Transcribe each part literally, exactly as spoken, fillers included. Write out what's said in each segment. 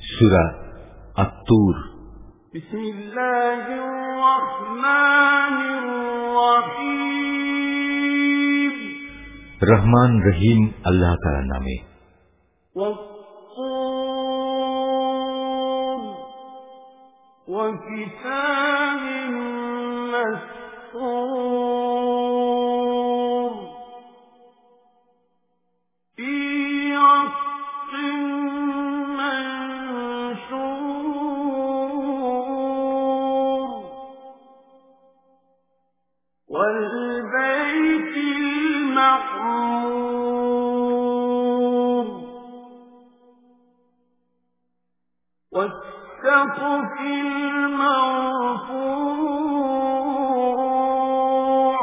সূরা আত-তুর। বিসমিল্লাহির রহমানির রহিম। রহমান রহিম আল্লাহ তাআলার নামে। ওয়াত-তুর ওয়া কিতাবিন মাসতুর ফি রাক্কিন মানশুর ওয়াল বাইতিল মা'মুর ওয়াস-সাকফিল মারফু'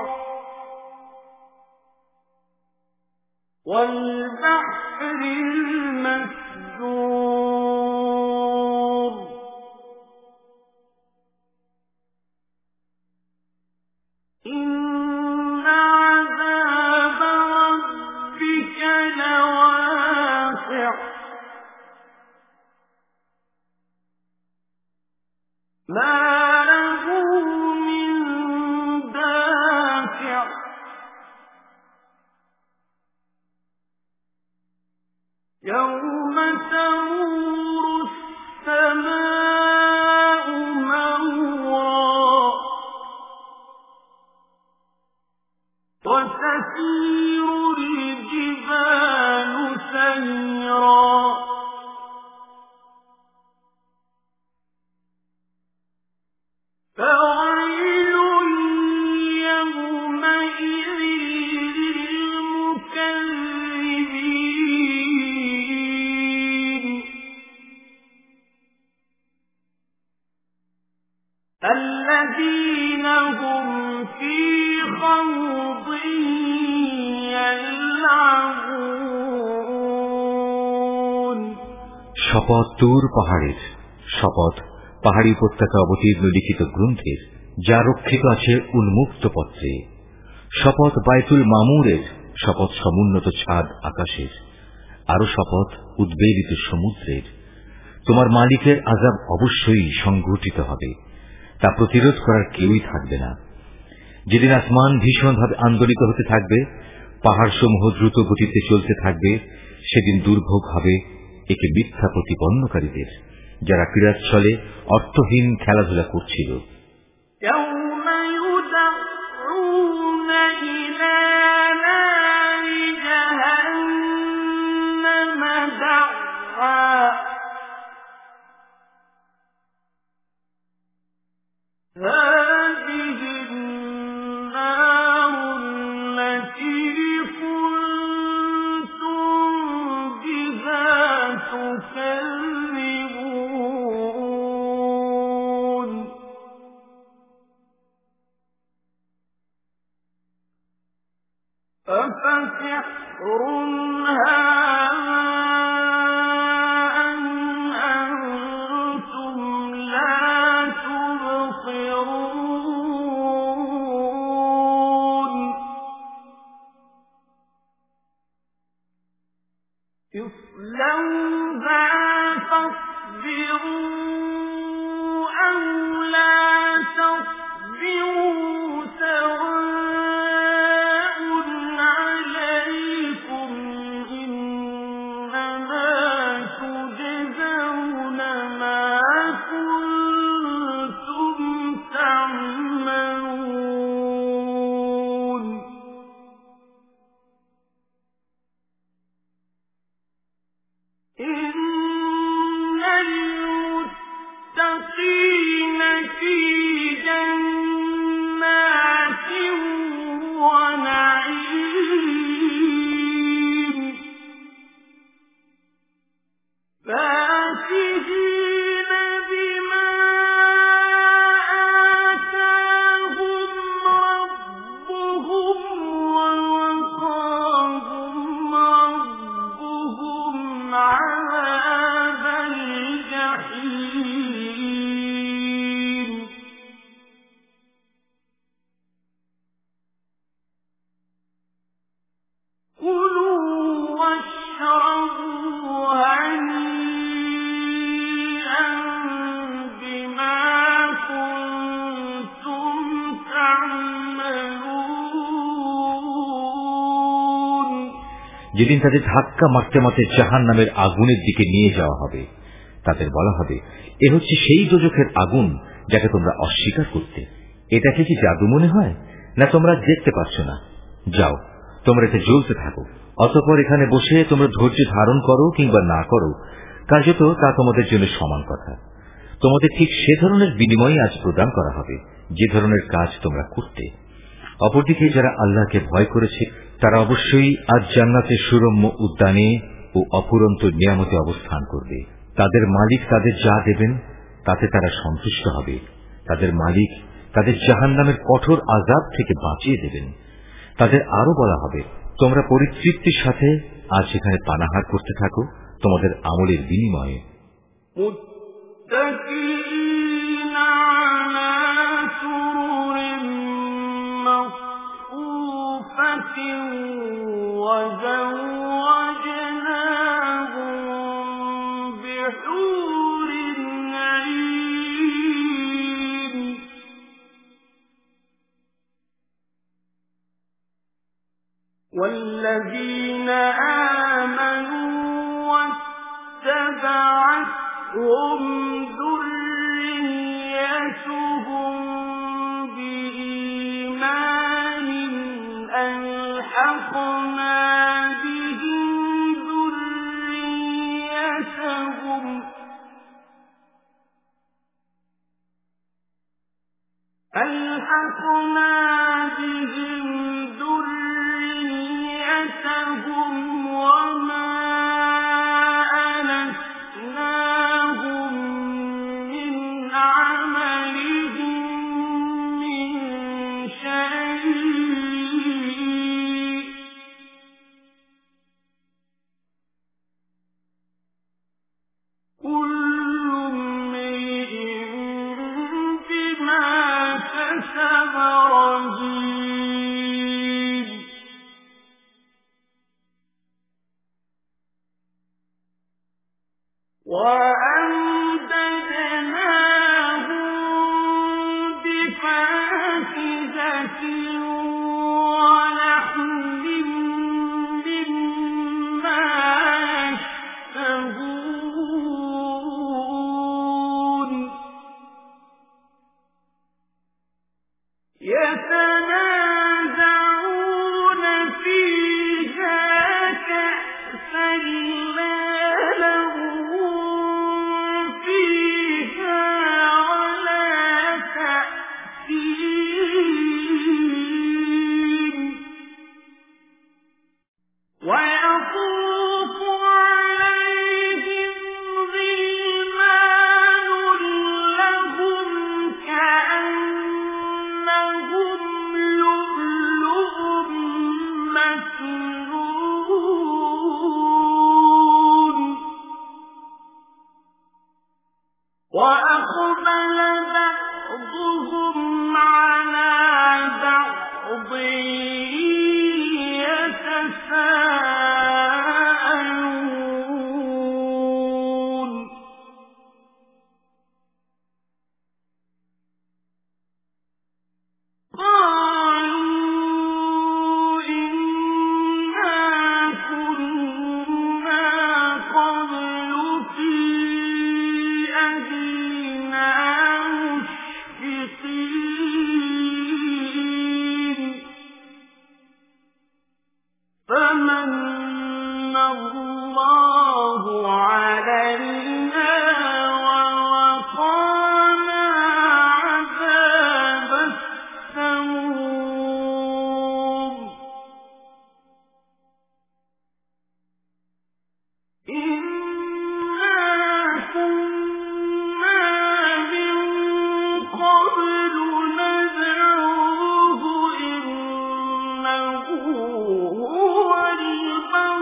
ওয়াল বাহরিল মাসজুর ইন্না আযাবা রাব্বিকা লাওয়াকি' মা লাহু মিন দাফি' ইয়াওমা তামুরু আস-সামাa'u মাওরা ওয়া তাসীরুল জিবালু সায়রা فويل يومئذ للمكذبين الذين هم في خوض يلعبون। শপথ তুর পাহাড়ের, শপথ পাহাড়ি উপত্যকা অবতীর্ণ লিখিত গ্রন্থের, যা রক্ষিত আছে উন্মুক্ত পত্রে। শপথ বাইতুল মামুরের, শপথ সমুন্নত ছাদ আকাশের। আরো শপথ উদ্বেলিত সমুদ্রের। তোমার মালিকের আযাব অবশ্যই সংঘটিত হবে, তা প্রতিরোধ করার কেউই থাকবে না। যেদিন আসমান ভীষণভাবে আন্দোলিত হতে থাকবে, পাহাড় সমূহ দ্রুত গতিতে চলতে থাকবে, সেদিন দুর্ভোগ হবে একে মিথ্যা প্রতিপন্নকারীদের, যারা ক্রীড়াচ্ছলে অর্থহীন খেলাধুলা করছিল। أفسحر هذا أم أنتم لا تبصرون اصلوها فاصبروا أو لا تصبروا سواء عليكم إنما تجزون ما كنتم تعملون إن যেদিন তাদের ধাক্কা মারতে মারতে জাহান্নামের আগুনের দিকে নিয়ে যাওয়া হবে। তাদের বলা হবে, এ হচ্ছে সেই দোজখের আগুন যাকে তোমরা অস্বীকার করতে। এটাকে কি জাদু মনে হয়, না তোমরা দেখতে পাচ্ছ না? যাও, তোমরা এতে জ্বলতে থাকো। অতঃপর এখানে বসে তোমরা ধৈর্য ধারণ করো কিংবা না করো, কার্যত তা তোমাদের জন্য সমান কথা। তোমাদের ঠিক সে ধরনের বিনিময় আজ প্রদান করা হবে যে ধরনের কাজ তোমরা করতে। অপরদিকে যারা আল্লাহকে ভয় করেছে তারা অবশ্যই আজ জান্নাতের সুরম্য উদ্যানে ও অফুরন্ত নিয়ামতে অবস্থান করবে। তাদের মালিক তাদের যা দেবেন তাতে তারা সন্তুষ্ট হবে। তাদের মালিক তাদের জাহান্নামের কঠোর আযাব থেকে বাঁচিয়ে দেবেন। তাদের আরো বলা হবে, তোমরা পরিতৃপ্তির সাথে আজ সেখানে পানাহার করতে থাকো তোমাদের আমলের বিনিময়ে। والذين آمنوا واتبعتهم ذريتهم بإيمان ألحقنا بهم ذريتهم ألحقنا بهم ذريتهم وما ألتناهم من عملهم من شيء كل امرئ بما كسب رهين وأمددناهم بفاكهة ولحم مما يشتهون يتنازعون فيها كأسا لا لغو فيها ولا تأثيم ويطوف عليهم غلمان لهم كأنهم لؤلؤ مكنون وأقبل بعضهم على بعض يتساءلون قالوا إنا كنا قبل في أهلنا مشفقين فمن الله علينا ووقانا عذاب السموم إنا كنا من قبل ندعوه إنه هو البر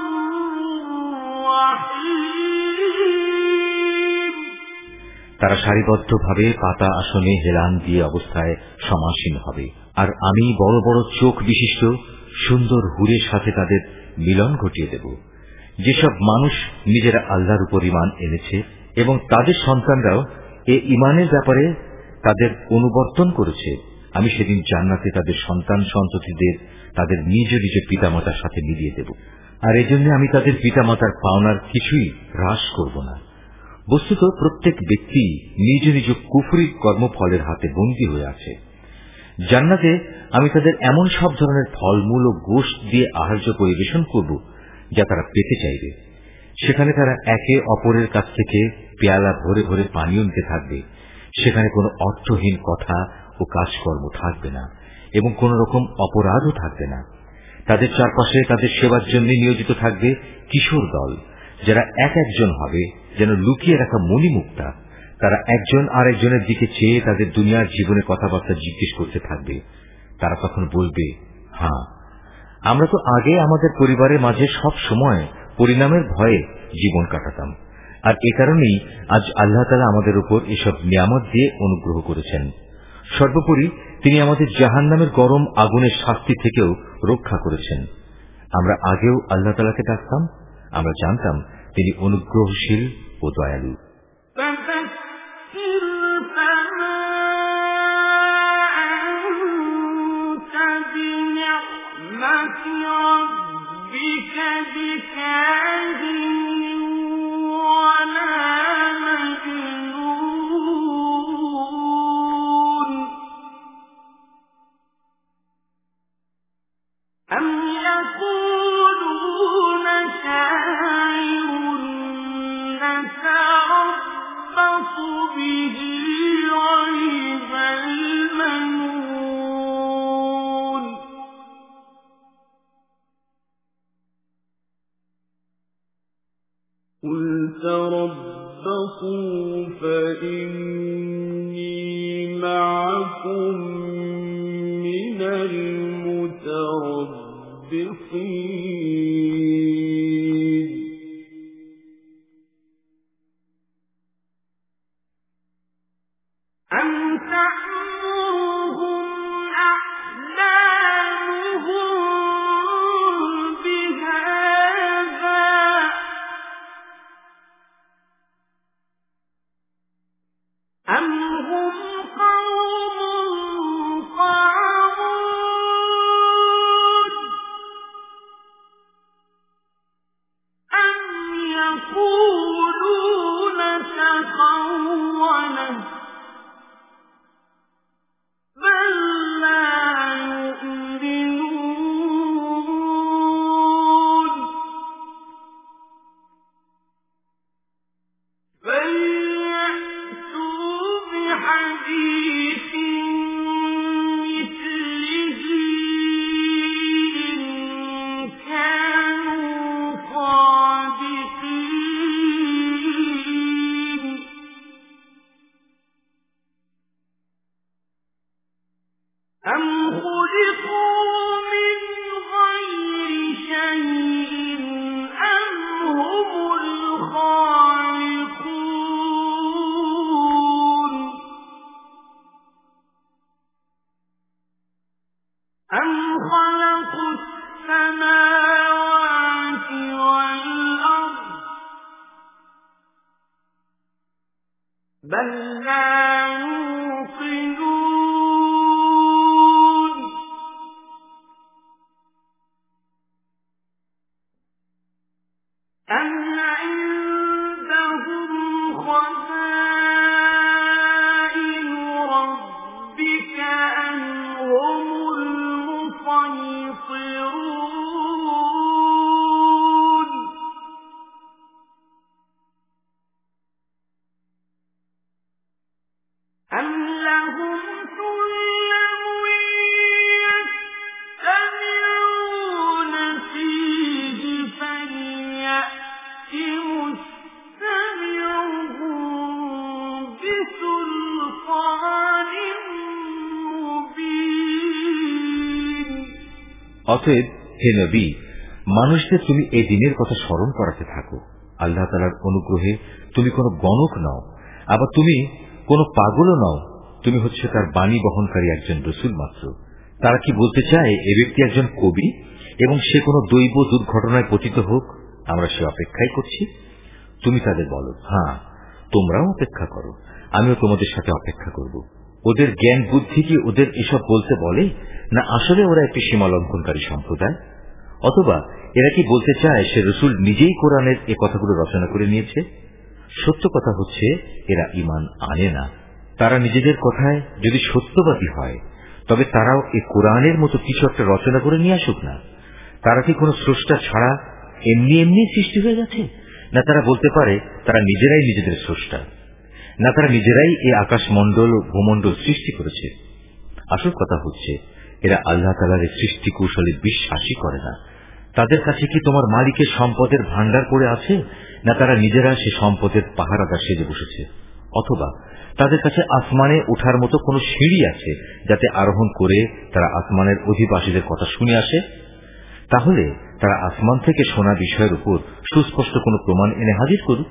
الرحيم তারা সারিবদ্ধভাবে পাতা আসনে হেলান দিয়ে অবস্থায় সমাসীন হবে, আর আমি বড় বড় চোখ বিশিষ্ট সুন্দর হুরের সাথে তাদের মিলন ঘটিয়ে দেব। যেসব মানুষ নিজেরা আল্লাহর উপর ঈমান এনেছে এবং তাদের সন্তানরাও এ ঈমানের ব্যাপারে তাদের অনুবর্তন করেছে, আমি সেদিন জান্নাতে তাদের সন্তান সন্ততিদের তাদের নিজ নিজ পিতামাতার সাথে মিলিয়ে দেব। আর এজন্য আমি তাদের পিতামাতার পাওনার কিছুই হ্রাস করব না। বস্তুত প্রত্যেক ব্যক্তি নিজ নিজ কুফরি কর্মফলের হাতে বন্দী হয়ে আছে। জান্নাতে আমি তাদের এমন সব ধরনের ফলমূল ও গোশত দিয়ে আহার্য পরিবেশন করব যা তারা পেতে চাইবে। সেখানে তারা একে অপরের কাছ থেকে পেয়ালা ভরে ভরে পানীয় নিতে থাকবে। সেখানে কোনো অর্থহীন কথা ও কাজকর্ম থাকবে না এবং কোন রকম অপরাধও থাকবে না। তাদের চারপাশে তাদের সেবার জন্য নিয়োজিত থাকবে কিশোর দল, যারা এক একজন হবে যেন লুকিয়ে রাখা মণিমুক্তা। তারা একজন আর একজনের দিকে চেয়ে তাদের দুনিয়ার জীবনে কথাবার্তা জিজ্ঞেস করতে থাকবে। তারা তখন বলবে, হ্যাঁ, আমরা তো আগে আমাদের পরিবারের মাঝে সব সময় পরিণামের ভয়ে জীবন কাটাতাম, আর এ কারণেই আজ আল্লাহ তাআলা আমাদের উপর এসব নিয়ামত দিয়ে অনুগ্রহ করেছেন। সর্বোপরি তিনি আমাদের জাহান্নামের গরম আগুনের শাস্তি থেকেও রক্ষা করেছেন। আমরা আগেও আল্লাহ তাআলাকে ডাকতাম, আমরা জানতাম তিনি অনুগ্রহশীল ও দয়ালু। قُلْ تَرَبَّصُوا فَإِنِّي مَعَكُمْ مِنَ الْمُتَرَبِّصِينَ أَمْ تَأْمُرُهُمْ أَحْلَامُهُم بِهَٰذَا أَمْ هُمْ قَوْمٌ طَاغُونَ أَمْ يَقُولُونَ تَقَوَّلَهُ بَل لَّا يُؤْمِنُونَ فَلْيَأْتُوا بِحَدِيثٍ مِّثْلِهِ إِن كَانُوا صَادِقِينَ أَمْ خُلِقُوا مِنْ غَيْرِ شَيْءٍ أَمْ هُمُ الْخَالِقُونَ أَمْ خَلَقُوا السَّمَاوَاتِ وَالْأَرْضَ بَل لَّا يُوقِنُونَ أَمْ عِندَهُمْ خَزَائِنُ رَبِّكَ أَمْ هُمُ الْمُصَيْطِرُونَ أَمْ لَهُمْ سُلَّمٌ يَسْتَمِعُونَ فِيهِ فَلْيَأْتِ مُسْتَمِعُهُم بِسُلْطَانٍ مُّبِينٍ অতএব হে নবী, মানুষদের তুমি এই দিনের কথা স্মরণ করাতে থাকো। আল্লাহ তাআলার অনুগ্রহে তুমি কোনো গণক নও, আবার তুমি কোনো পাগলও নও। তুমি হচ্ছে তার বাণী বহনকারী একজন রসুল মাত্র। তারা কি বলতে চায় এ ব্যক্তি একজন কবি এবং সে কোনো দৈব দুর্ঘটনায় পতিত হোক, আমরা সে অপেক্ষাই করছি। তুমি তাদের বলো, হ্যাঁ, তোমরাও অপেক্ষা করো, আমিও তোমাদের সাথে অপেক্ষা করব। ওদের জ্ঞান বুদ্ধি কি ওদের এসব বলতে বলে, না আসলে ওরা একটি সীমালঙ্ঘনকারী সম্প্রদায়? অথবা এরা কি বলতে চায় সে রসুল নিজেই কোরআনের এ কথাগুলো রচনা করে নিয়েছে? সত্য কথা হচ্ছে এরা ঈমান আনে না। তারা নিজেদের কথায় যদি সত্যবাদী হয় তবে তারাও এ কোরআনের মতো কিছু একটা রচনা করে নিয়ে আসুক না। তারা কি কোনো স্রষ্টা ছাড়া এমনি এমনি সৃষ্টি হয়ে গেছে? না তারা বলতে পারে তারা নিজেরাই নিজেদের স্রষ্টা? না তারা নিজেরাই এই আকাশমণ্ডল ও ভূমণ্ডল সৃষ্টি করেছে? আসল কথা হচ্ছে এরা আল্লাহ তাআলার সৃষ্টি কৌশলে বিশ্বাসই করে না। তাদের কাছে কি তোমার মালিকের সম্পদের ভান্ডার পড়ে আছে, না তারা নিজেরা সে সম্পদের পাহারাদার সেজে বসেছে? অথবা তাদের কাছে আসমানে ওঠার মতো কোন সিঁড়ি আছে যাতে আরোহণ করে তারা আসমানের অধিবাসীদের কথা শুনে আসে? তাহলে তারা আসমান থেকে শোনা বিষয়ের উপর সুস্পষ্ট কোন প্রমাণ এনে হাজির করুক।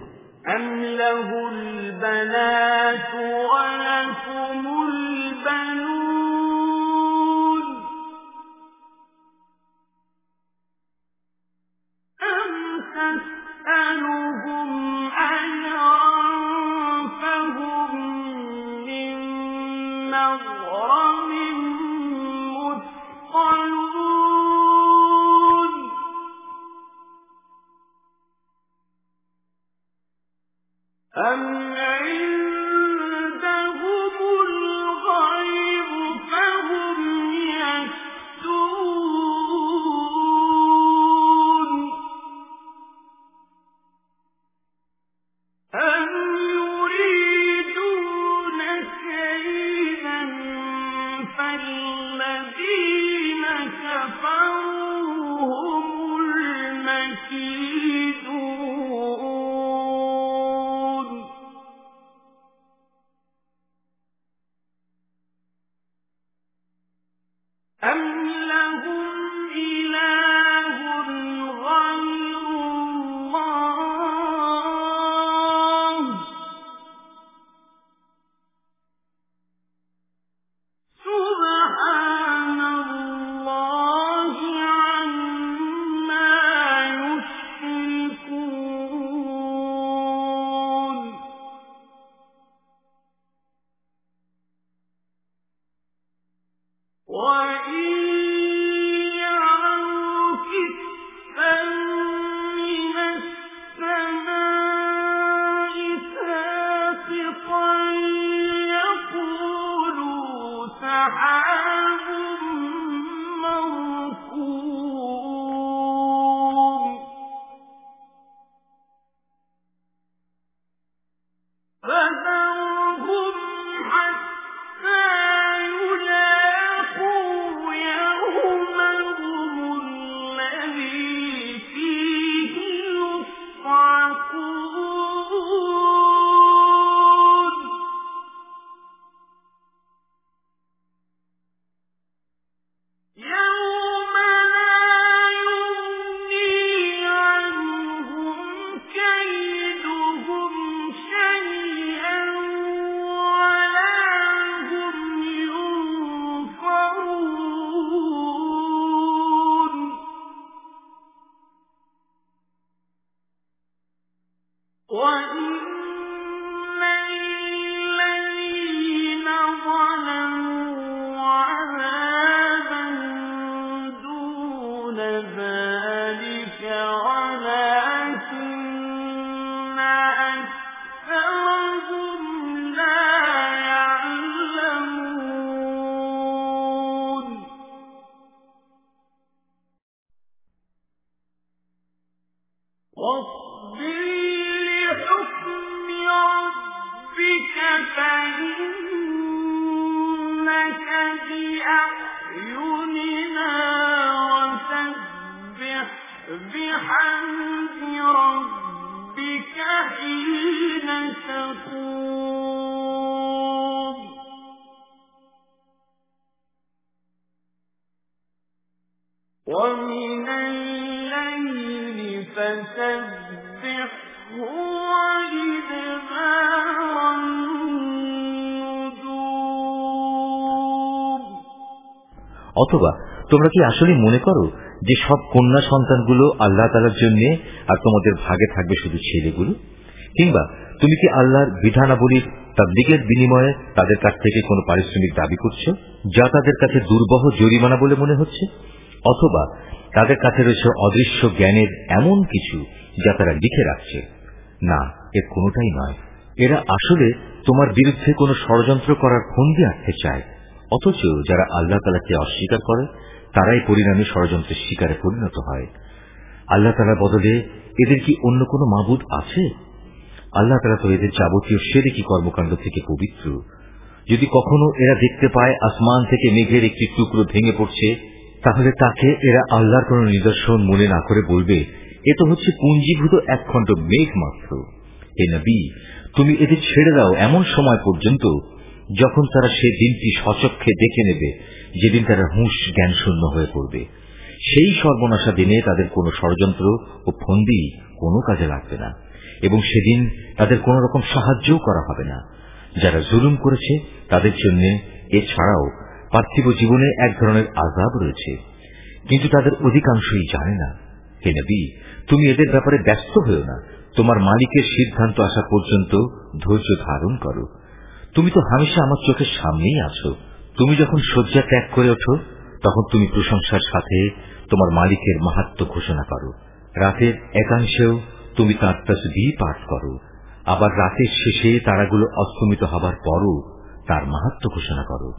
أَمْ عِندَهُمُ الْغَيْبُ فَهُمْ يَكْتُبُونَ أَمْ يُرِيدُونَ كَيْدًا فَالَّذِينَ كَفَرُوا هُمُ الْمَكِيدُونَ أَمْ لَهُمْ إِلَٰهٌ غَيْرُ اللَّهِ سُبْحَانَ اللَّهِ عَمَّا يُشْرِكُونَ وَإِن يَرَوْا كِسْفًا مِّنَ السَّمَاءِ سَاقِطًا يَقُولُوا سَحَابٌ مَّرْكُومٌ فَذَرْهُمْ حَتَّىٰ يُلَاقُوا يَوْمَهُمُ الَّذِي فِيهِ يُصْعَقُونَ يَوْمَ لَا يُغْنِي عَنْهُمْ كَيْدُهُمْ شَيْئًا وَلَا هُمْ يُنصَرُونَ وَإِنَّ لِلَّذِينَ ظَلَمُوا عَذَابًا دُونَ ذَلِكَ وَلَٰكِنَّ أَكْثَرَهُمْ لَا يَعْلَمُونَ وَاصْبِرْ لِحُكْمِ رَبِّكَ فَإِنَّكَ بِأَعْيُنِنَا وَسَبِّحْ بِحَمْدِ رَبِّكَ حِينَ تَقُومُ وَمِنَ اللَّيْلِ فَسَبِّحْهُ وَإِدْبَارَ النُّجُومِ অথবা তোমরা কি আসলে মনে করো যে সব কন্যা সন্তানগুলো আল্লাহ তাআলার জন্য আর তোমাদের ভাগে থাকবে শুধু ছেলেগুলো? কিংবা তুমি কি আল্লাহর বিধানাবলীর তাবলীগের বিনিময়ে তাদের কাছ থেকে কোনো পারিশ্রমিক দাবি করছো, যা তাদের কাছে দুর্বহ জরিমানা বলে মনে হচ্ছে? অথবা তাদের কাছে রয়েছে অদৃশ্য জ্ঞানের এমন কিছু যা তারা লিখে রাখছে। না, এর কোনোটাই নয়। এরা আসলে তোমার বিরুদ্ধে কোনো ষড়যন্ত্র করার ফন্দি আঁটতে চায়। অথচ যারা আল্লাহ তাআলাকে অস্বীকার করে তারাই পরিণামে ষড়যন্ত্রের শিকারে পরিণত হয়। আল্লাহ তাআলার বদলে এদের কি অন্য কোনো মাবুদ আছে? আল্লাহ তাআলা তো এদের যাবতীয় শিরকি কর্মকাণ্ড থেকে পবিত্র। যদি কখনো এরা দেখতে পায় আসমান থেকে মেঘের একটি টুকরো ভেঙে পড়ছে, তাহলে তাকে এরা আল্লাহর কোন নিদর্শন মনে না করে বলবে, এ তো হচ্ছে পুঞ্জীভূত একখণ্ড মেঘ মাত্র। হে নবী, তুমি এদের ছেড়ে দাও এমন সময় পর্যন্ত যখন তারা সে দিনটি সচক্ষে দেখে নেবে, যেদিন তারা হুঁশ জ্ঞান শূন্য হয়ে পড়বে। সেই সর্বনাশা দিনে তাদের কোনো ষড়যন্ত্র ও ফন্দি কোনো কাজে লাগবে না, এবং সেদিন তাদের কোন রকম সাহায্যও করা হবে না। যারা জুলুম করেছে তাদের জন্য এছাড়াও পার্থিব জীবনে এক ধরনের আযাব রয়েছে, কিন্তু তাদের অধিকাংশই জানে না। হে নবী, তুমি এদের ব্যাপারে ব্যস্ত হয়েও না। তোমার মালিকের সিদ্ধান্ত আসা পর্যন্ত ধৈর্য ধারণ করো। তুমি তো হামেশা আমার চোখের সামনেই আছো। তুমি যখন শয্যা ত্যাগ করে ওঠো তখন তুমি প্রশংসার সাথে তোমার মালিকের মাহাত্ম্য ঘোষণা করো। রাতের একাংশেও তুমি তাঁর তাসবিহ পাঠ করো। আবার রাতের শেষে তারাগুলো অস্তমিত হবার পরও তার মাহাত্ম্য ঘোষণা করো।